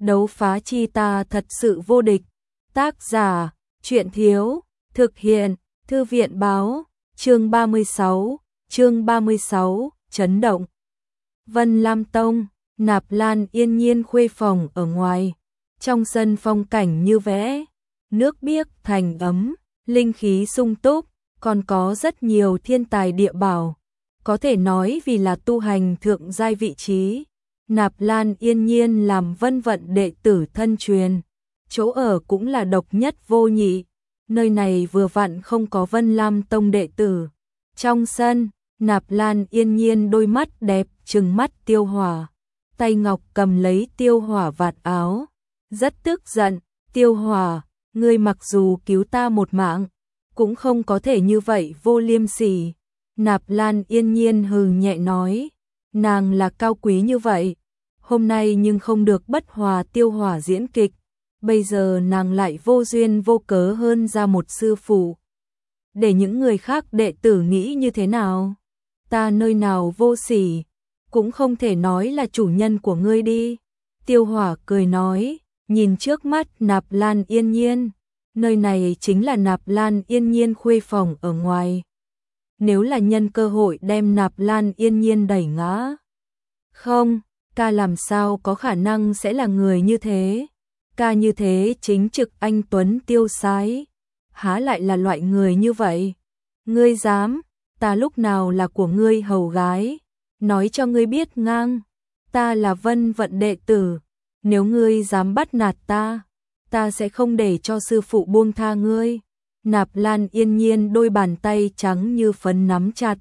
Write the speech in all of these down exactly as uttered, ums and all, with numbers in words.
đấu phá chi ta thật sự vô địch. Tác giả, truyện thiếu, thực hiện, thư viện báo, chương ba mươi sáu, chương ba mươi sáu, chấn động. Vân Lam Tông, Nạp Lan yên nhiên khuê phòng ở ngoài, trong sân phong cảnh như vẽ, nước biếc thành ấm, linh khí sung túc, còn có rất nhiều thiên tài địa bảo, có thể nói vì là tu hành thượng giai vị trí. Nạp Lan yên nhiên làm Vân Vận đệ tử thân truyền, chỗ ở cũng là độc nhất vô nhị, nơi này vừa vặn không có Vân Lam Tông đệ tử. Trong sân, Nạp Lan yên nhiên đôi mắt đẹp trừng mắt Tiêu Hỏa, tay ngọc cầm lấy Tiêu Hỏa vạt áo, rất tức giận. Tiêu Hỏa, ngươi mặc dù cứu ta một mạng, cũng không có thể như vậy vô liêm sỉ. Nạp Lan yên nhiên hừ nhẹ nói, nàng là cao quý như vậy, hôm nay nhưng không được bất hòa Tiêu Hỏa diễn kịch, bây giờ nàng lại vô duyên vô cớ hơn ra một sư phụ. Để những người khác đệ tử nghĩ như thế nào? Ta nơi nào vô sỉ, cũng không thể nói là chủ nhân của ngươi đi. Tiêu Hỏa cười nói, nhìn trước mắt Nạp Lan yên nhiên, nơi này chính là Nạp Lan yên nhiên khuê phòng ở ngoài. Nếu là nhân cơ hội đem Nạp Lan yên nhiên đẩy ngã. Không, ca làm sao có khả năng sẽ là người như thế. Ca như thế chính trực anh tuấn tiêu sái, há lại là loại người như vậy. Ngươi dám, ta lúc nào là của ngươi hầu gái, nói cho ngươi biết ngang, ta là Vân Vận đệ tử, nếu ngươi dám bắt nạt ta, ta sẽ không để cho sư phụ buông tha ngươi. Nạp Lan yên nhiên đôi bàn tay trắng như phấn nắm chặt.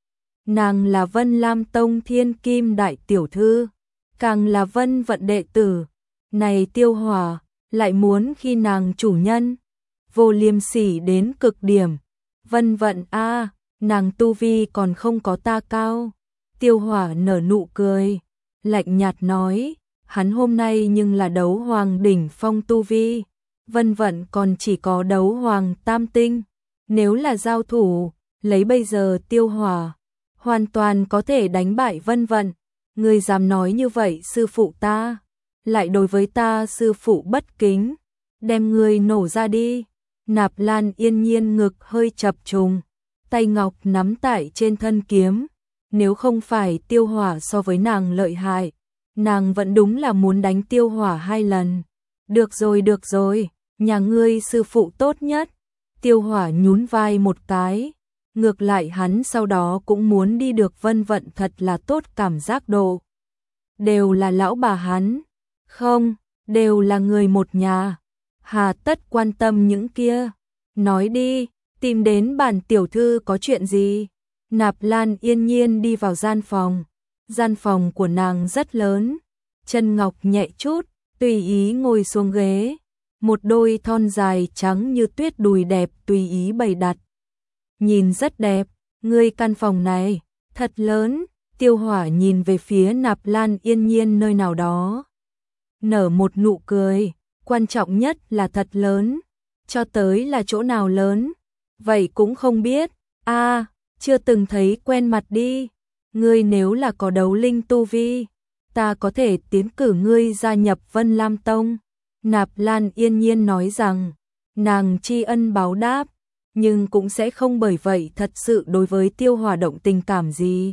Nàng là Vân Lam Tông Thiên Kim đại tiểu thư, càng là Vân Vận đệ tử. Này Tiêu Hỏa, lại muốn khi nàng chủ nhân, vô liêm sỉ đến cực điểm. Vân Vận a, nàng tu vi còn không có ta cao. Tiêu Hỏa nở nụ cười, lạnh nhạt nói, hắn hôm nay nhưng là đấu hoàng đỉnh phong tu vi, Vân Vận còn chỉ có đấu hoàng tam tinh. Nếu là giao thủ, lấy bây giờ Tiêu Hỏa, hoàn toàn có thể đánh bại Vân Vận. Ngươi dám nói như vậy sư phụ ta, lại đối với ta sư phụ bất kính, đem ngươi nổ ra đi. Nạp Lan yên nhiên ngực hơi chập trùng, tay ngọc nắm tại trên thân kiếm. Nếu không phải Tiêu Hỏa so với nàng lợi hại, nàng vẫn đúng là muốn đánh Tiêu Hỏa hai lần. Được rồi được rồi, nhà ngươi sư phụ tốt nhất. Tiêu Hỏa nhún vai một cái, ngược lại hắn sau đó cũng muốn đi được Vân Vận thật là tốt cảm giác độ. Đều là lão bà hắn, không, đều là người một nhà, hà tất quan tâm những kia. Nói đi, tìm đến bản tiểu thư có chuyện gì? Nạp Lan yên nhiên đi vào gian phòng, gian phòng của nàng rất lớn, chân ngọc nhẹ chút, tùy ý ngồi xuống ghế, một đôi thon dài trắng như tuyết đùi đẹp tùy ý bày đặt. Nhìn rất đẹp, ngươi căn phòng này, thật lớn. Tiêu Hỏa nhìn về phía Nạp Lan yên nhiên nơi nào đó, nở một nụ cười, quan trọng nhất là thật lớn, cho tới là chỗ nào lớn, vậy cũng không biết. A, à, chưa từng thấy quen mặt đi, ngươi nếu là có đấu linh tu vi, ta có thể tiến cử ngươi gia nhập Vân Lam Tông. Nạp Lan yên nhiên nói rằng, nàng tri ân báo đáp, nhưng cũng sẽ không bởi vậy thật sự đối với Tiêu Hỏa động tình cảm gì.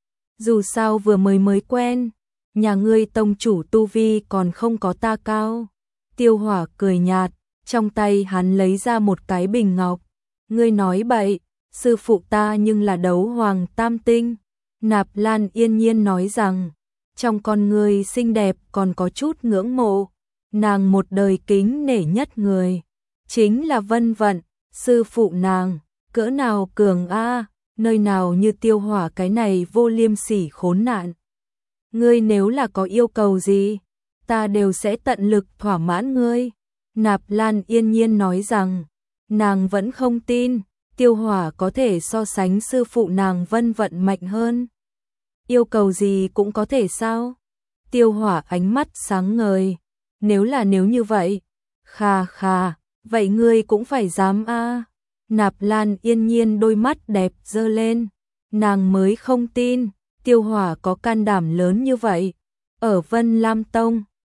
Dù sao vừa mới mới quen, nhà ngươi tông chủ tu vi còn không có ta cao. Tiêu Hỏa cười nhạt, trong tay hắn lấy ra một cái bình ngọc. Ngươi nói bậy, sư phụ ta nhưng là đấu hoàng tam tinh. Nạp Lan yên nhiên nói rằng, trong con ngươi xinh đẹp còn có chút ngưỡng mộ. Nàng một đời kính nể nhất người, chính là Vân Vận, sư phụ nàng, cỡ nào cường a. Nơi nào như Tiêu Hỏa cái này vô liêm sỉ khốn nạn. Ngươi nếu là có yêu cầu gì, ta đều sẽ tận lực thỏa mãn ngươi. Nạp Lan yên nhiên nói rằng, nàng vẫn không tin Tiêu Hỏa có thể so sánh sư phụ nàng Vân Vận mạnh hơn. Yêu cầu gì cũng có thể sao? Tiêu Hỏa ánh mắt sáng ngời, nếu là nếu như vậy, khà khà, vậy ngươi cũng phải dám a. Nạp Lan yên nhiên đôi mắt đẹp dơ lên, nàng mới không tin Tiêu Hỏa có can đảm lớn như vậy. Ở Vân Lam Tông,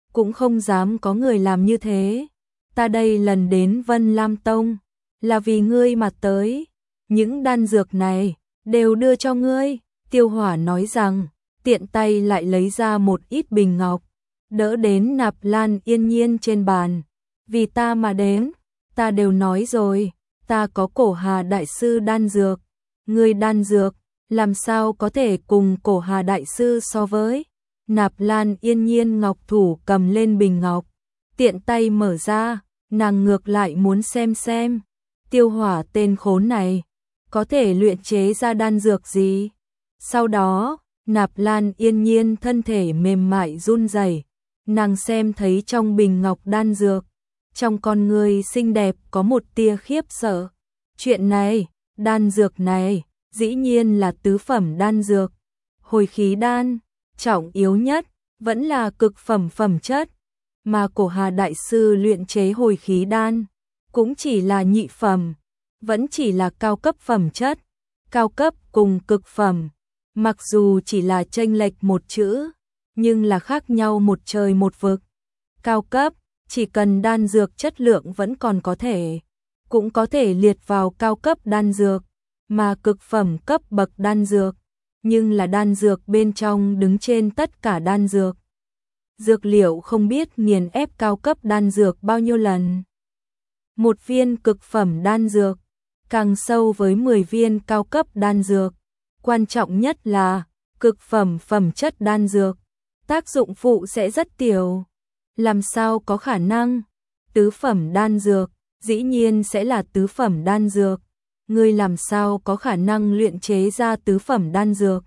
cũng không dám có người làm như thế. Ta đây lần đến Vân Lam Tông, là vì ngươi mà tới. Những đan dược này, đều đưa cho ngươi. Tiêu Hỏa nói rằng, tiện tay lại lấy ra một ít bình ngọc, đỡ đến Nạp Lan Yên Nhiên trên bàn. Vì ta mà đến, ta đều nói rồi, ta có Cổ Hà Đại Sư đan dược. Ngươi đan dược, làm sao có thể cùng Cổ Hà Đại Sư so với. Nạp Lan Yên Nhiên ngọc thủ cầm lên bình ngọc, tiện tay mở ra, nàng ngược lại muốn xem xem. Tiêu Hỏa tên khốn này, có thể luyện chế ra đan dược gì. Sau đó, Nạp Lan Yên Nhiên thân thể mềm mại run rẩy, nàng xem thấy trong bình ngọc đan dược, trong con người xinh đẹp có một tia khiếp sợ. Chuyện này, đan dược này, dĩ nhiên là tứ phẩm đan dược. Hồi khí đan, trọng yếu nhất, vẫn là cực phẩm phẩm chất, mà Cổ Hà Đại Sư luyện chế hồi khí đan, cũng chỉ là nhị phẩm, vẫn chỉ là cao cấp phẩm chất. Cao cấp cùng cực phẩm, mặc dù chỉ là chênh lệch một chữ, nhưng là khác nhau một trời một vực. Cao cấp, chỉ cần đan dược chất lượng vẫn còn có thể, cũng có thể liệt vào cao cấp đan dược, mà cực phẩm cấp bậc đan dược, nhưng là đan dược bên trong đứng trên tất cả đan dược. Dược liệu không biết nghiền ép cao cấp đan dược bao nhiêu lần. Một viên cực phẩm đan dược, càng sâu với mười viên cao cấp đan dược. Quan trọng nhất là, cực phẩm phẩm chất đan dược, tác dụng phụ sẽ rất tiểu. Làm sao có khả năng? Tứ phẩm đan dược, dĩ nhiên sẽ là tứ phẩm đan dược. Ngươi làm sao có khả năng luyện chế ra tứ phẩm đan dược?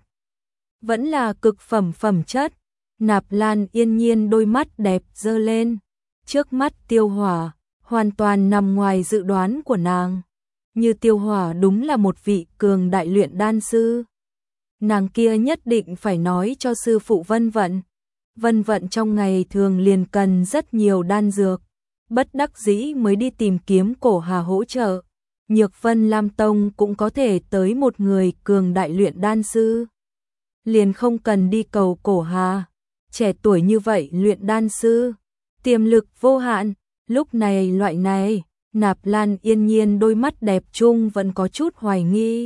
Vẫn là cực phẩm phẩm chất. Nạp Lan Yên Nhiên đôi mắt đẹp dơ lên. Trước mắt Tiêu Hỏa, hoàn toàn nằm ngoài dự đoán của nàng. Như Tiêu Hỏa đúng là một vị cường đại luyện đan sư, nàng kia nhất định phải nói cho sư phụ Vân Vận. Vân Vận trong ngày thường liền cần rất nhiều đan dược, bất đắc dĩ mới đi tìm kiếm Cổ Hà hỗ trợ. Nhược Vân Lam Tông cũng có thể tới một người cường đại luyện đan sư, liền không cần đi cầu Cổ Hà. Trẻ tuổi như vậy luyện đan sư, tiềm lực vô hạn. Lúc này loại này, Nạp Lan Yên Nhiên đôi mắt đẹp chung vẫn có chút hoài nghi.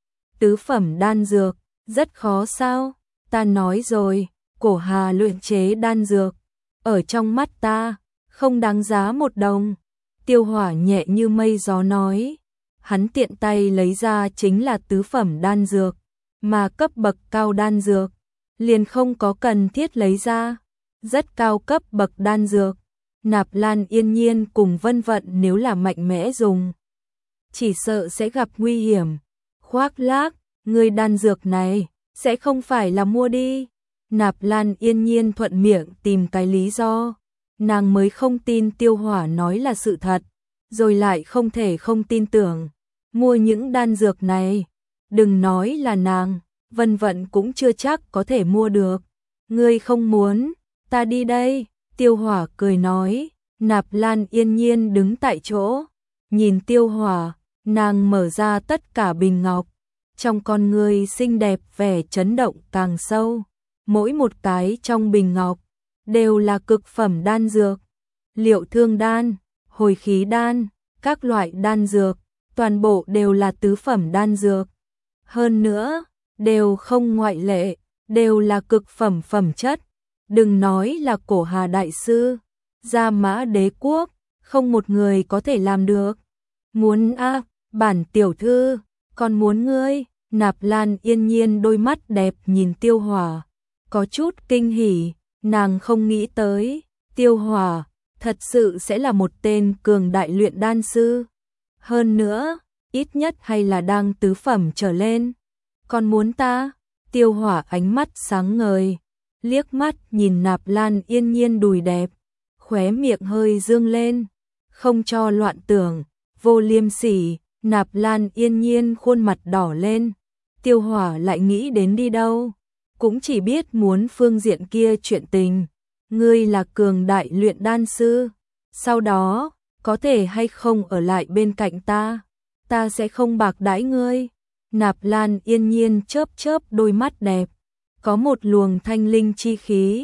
Tứ phẩm đan dược, rất khó sao? Ta nói rồi, Cổ Hà luyện chế đan dược, ở trong mắt ta, không đáng giá một đồng. Tiêu Hỏa nhẹ như mây gió nói, hắn tiện tay lấy ra chính là tứ phẩm đan dược, mà cấp bậc cao đan dược, liền không có cần thiết lấy ra. Rất cao cấp bậc đan dược, Nạp Lan Yên Nhiên cùng Vân Vận nếu là mạnh mẽ dùng, chỉ sợ sẽ gặp nguy hiểm. Khoác lác, người đan dược này, sẽ không phải là mua đi. Nạp Lan Yên Nhiên thuận miệng tìm cái lý do, nàng mới không tin Tiêu Hỏa nói là sự thật, rồi lại không thể không tin tưởng. Mua những đan dược này, đừng nói là nàng, Vân Vận cũng chưa chắc có thể mua được. Ngươi không muốn, ta đi đây. Tiêu Hỏa cười nói. Nạp Lan Yên Nhiên đứng tại chỗ, nhìn Tiêu Hỏa, nàng mở ra tất cả bình ngọc, trong con người xinh đẹp vẻ chấn động càng sâu. Mỗi một cái trong bình ngọc đều là cực phẩm đan dược, liệu thương đan, hồi khí đan, các loại đan dược, toàn bộ đều là tứ phẩm đan dược. Hơn nữa, đều không ngoại lệ, đều là cực phẩm phẩm chất. Đừng nói là Cổ Hà Đại Sư, Gia Mã Đế Quốc, không một người có thể làm được. Muốn a à, bản tiểu thư, còn muốn ngươi. Nạp Lan Yên Nhiên đôi mắt đẹp nhìn Tiêu Hỏa, có chút kinh hỉ, nàng không nghĩ tới, Tiêu Hỏa thật sự sẽ là một tên cường đại luyện đan sư. Hơn nữa, ít nhất hay là đang tứ phẩm trở lên. Còn muốn ta? Tiêu Hỏa ánh mắt sáng ngời, liếc mắt nhìn Nạp Lan Yên Nhiên đùi đẹp, khóe miệng hơi dương lên, không cho loạn tưởng, vô liêm sỉ. Nạp Lan Yên Nhiên khuôn mặt đỏ lên, Tiêu Hỏa lại nghĩ đến đi đâu, cũng chỉ biết muốn phương diện kia chuyện tình. Ngươi là cường đại luyện đan sư, sau đó, có thể hay không ở lại bên cạnh ta, ta sẽ không bạc đãi ngươi. Nạp Lan Yên Nhiên chớp chớp đôi mắt đẹp, có một luồng thanh linh chi khí,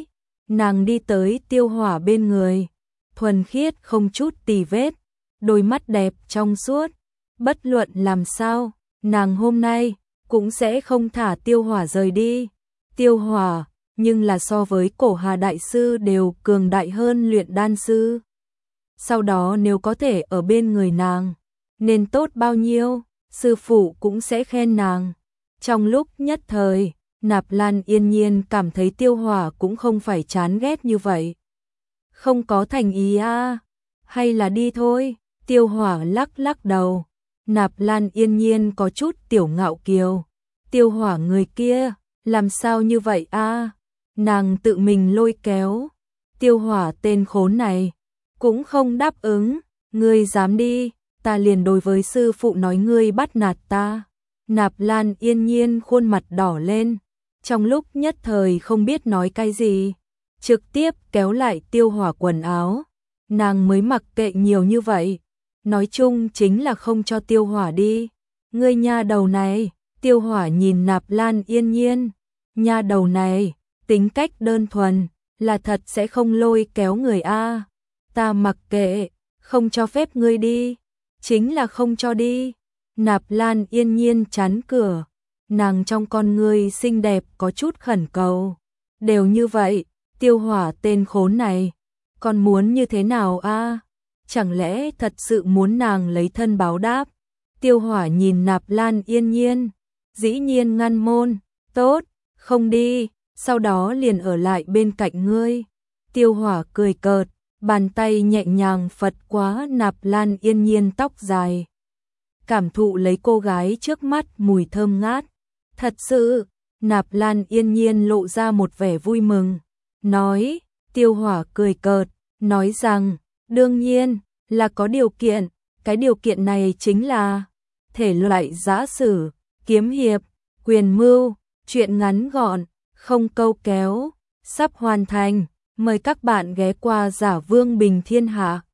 nàng đi tới Tiêu Hỏa bên người, thuần khiết không chút tì vết, đôi mắt đẹp trong suốt, bất luận làm sao, nàng hôm nay cũng sẽ không thả Tiêu Hỏa rời đi. Tiêu Hỏa, nhưng là so với Cổ Hà đại sư đều cường đại hơn luyện đan sư. Sau đó nếu có thể ở bên người nàng, nên tốt bao nhiêu, sư phụ cũng sẽ khen nàng. Trong lúc nhất thời, Nạp Lan Yên Nhiên cảm thấy Tiêu Hỏa cũng không phải chán ghét như vậy. Không có thành ý à, hay là đi thôi. Tiêu Hỏa lắc lắc đầu. Nạp Lan Yên Nhiên có chút tiểu ngạo kiều. Tiêu Hỏa người kia, làm sao như vậy a? Nàng tự mình lôi kéo. Tiêu Hỏa tên khốn này, cũng không đáp ứng. Ngươi dám đi, ta liền đối với sư phụ nói ngươi bắt nạt ta. Nạp Lan Yên Nhiên khuôn mặt đỏ lên, trong lúc nhất thời không biết nói cái gì, trực tiếp kéo lại Tiêu Hỏa quần áo. Nàng mới mặc kệ nhiều như vậy, nói chung chính là không cho Tiêu Hỏa đi. Ngươi nha đầu này, Tiêu Hỏa nhìn Nạp Lan Yên Nhiên, nha đầu này, tính cách đơn thuần, là thật sẽ không lôi kéo người a. Ta mặc kệ, không cho phép ngươi đi, chính là không cho đi. Nạp Lan Yên Nhiên chắn cửa, nàng trong con ngươi xinh đẹp có chút khẩn cầu. Đều như vậy, Tiêu Hỏa tên khốn này, còn muốn như thế nào a? Chẳng lẽ thật sự muốn nàng lấy thân báo đáp? Tiêu Hỏa nhìn Nạp Lan Yên Nhiên, dĩ nhiên ngăn môn, tốt, không đi, sau đó liền ở lại bên cạnh ngươi. Tiêu Hỏa cười cợt, bàn tay nhẹ nhàng phật quá Nạp Lan Yên Nhiên tóc dài. Cảm thụ lấy cô gái trước mắt mùi thơm ngát. Thật sự, Nạp Lan Yên Nhiên lộ ra một vẻ vui mừng, nói. Tiêu Hỏa cười cợt, nói rằng, đương nhiên, là có điều kiện, cái điều kiện này chính là thể loại giã sử, kiếm hiệp, quyền mưu, truyện ngắn gọn, không câu kéo, sắp hoàn thành, mời các bạn ghé qua Giả Vương Bình Thiên Hạ.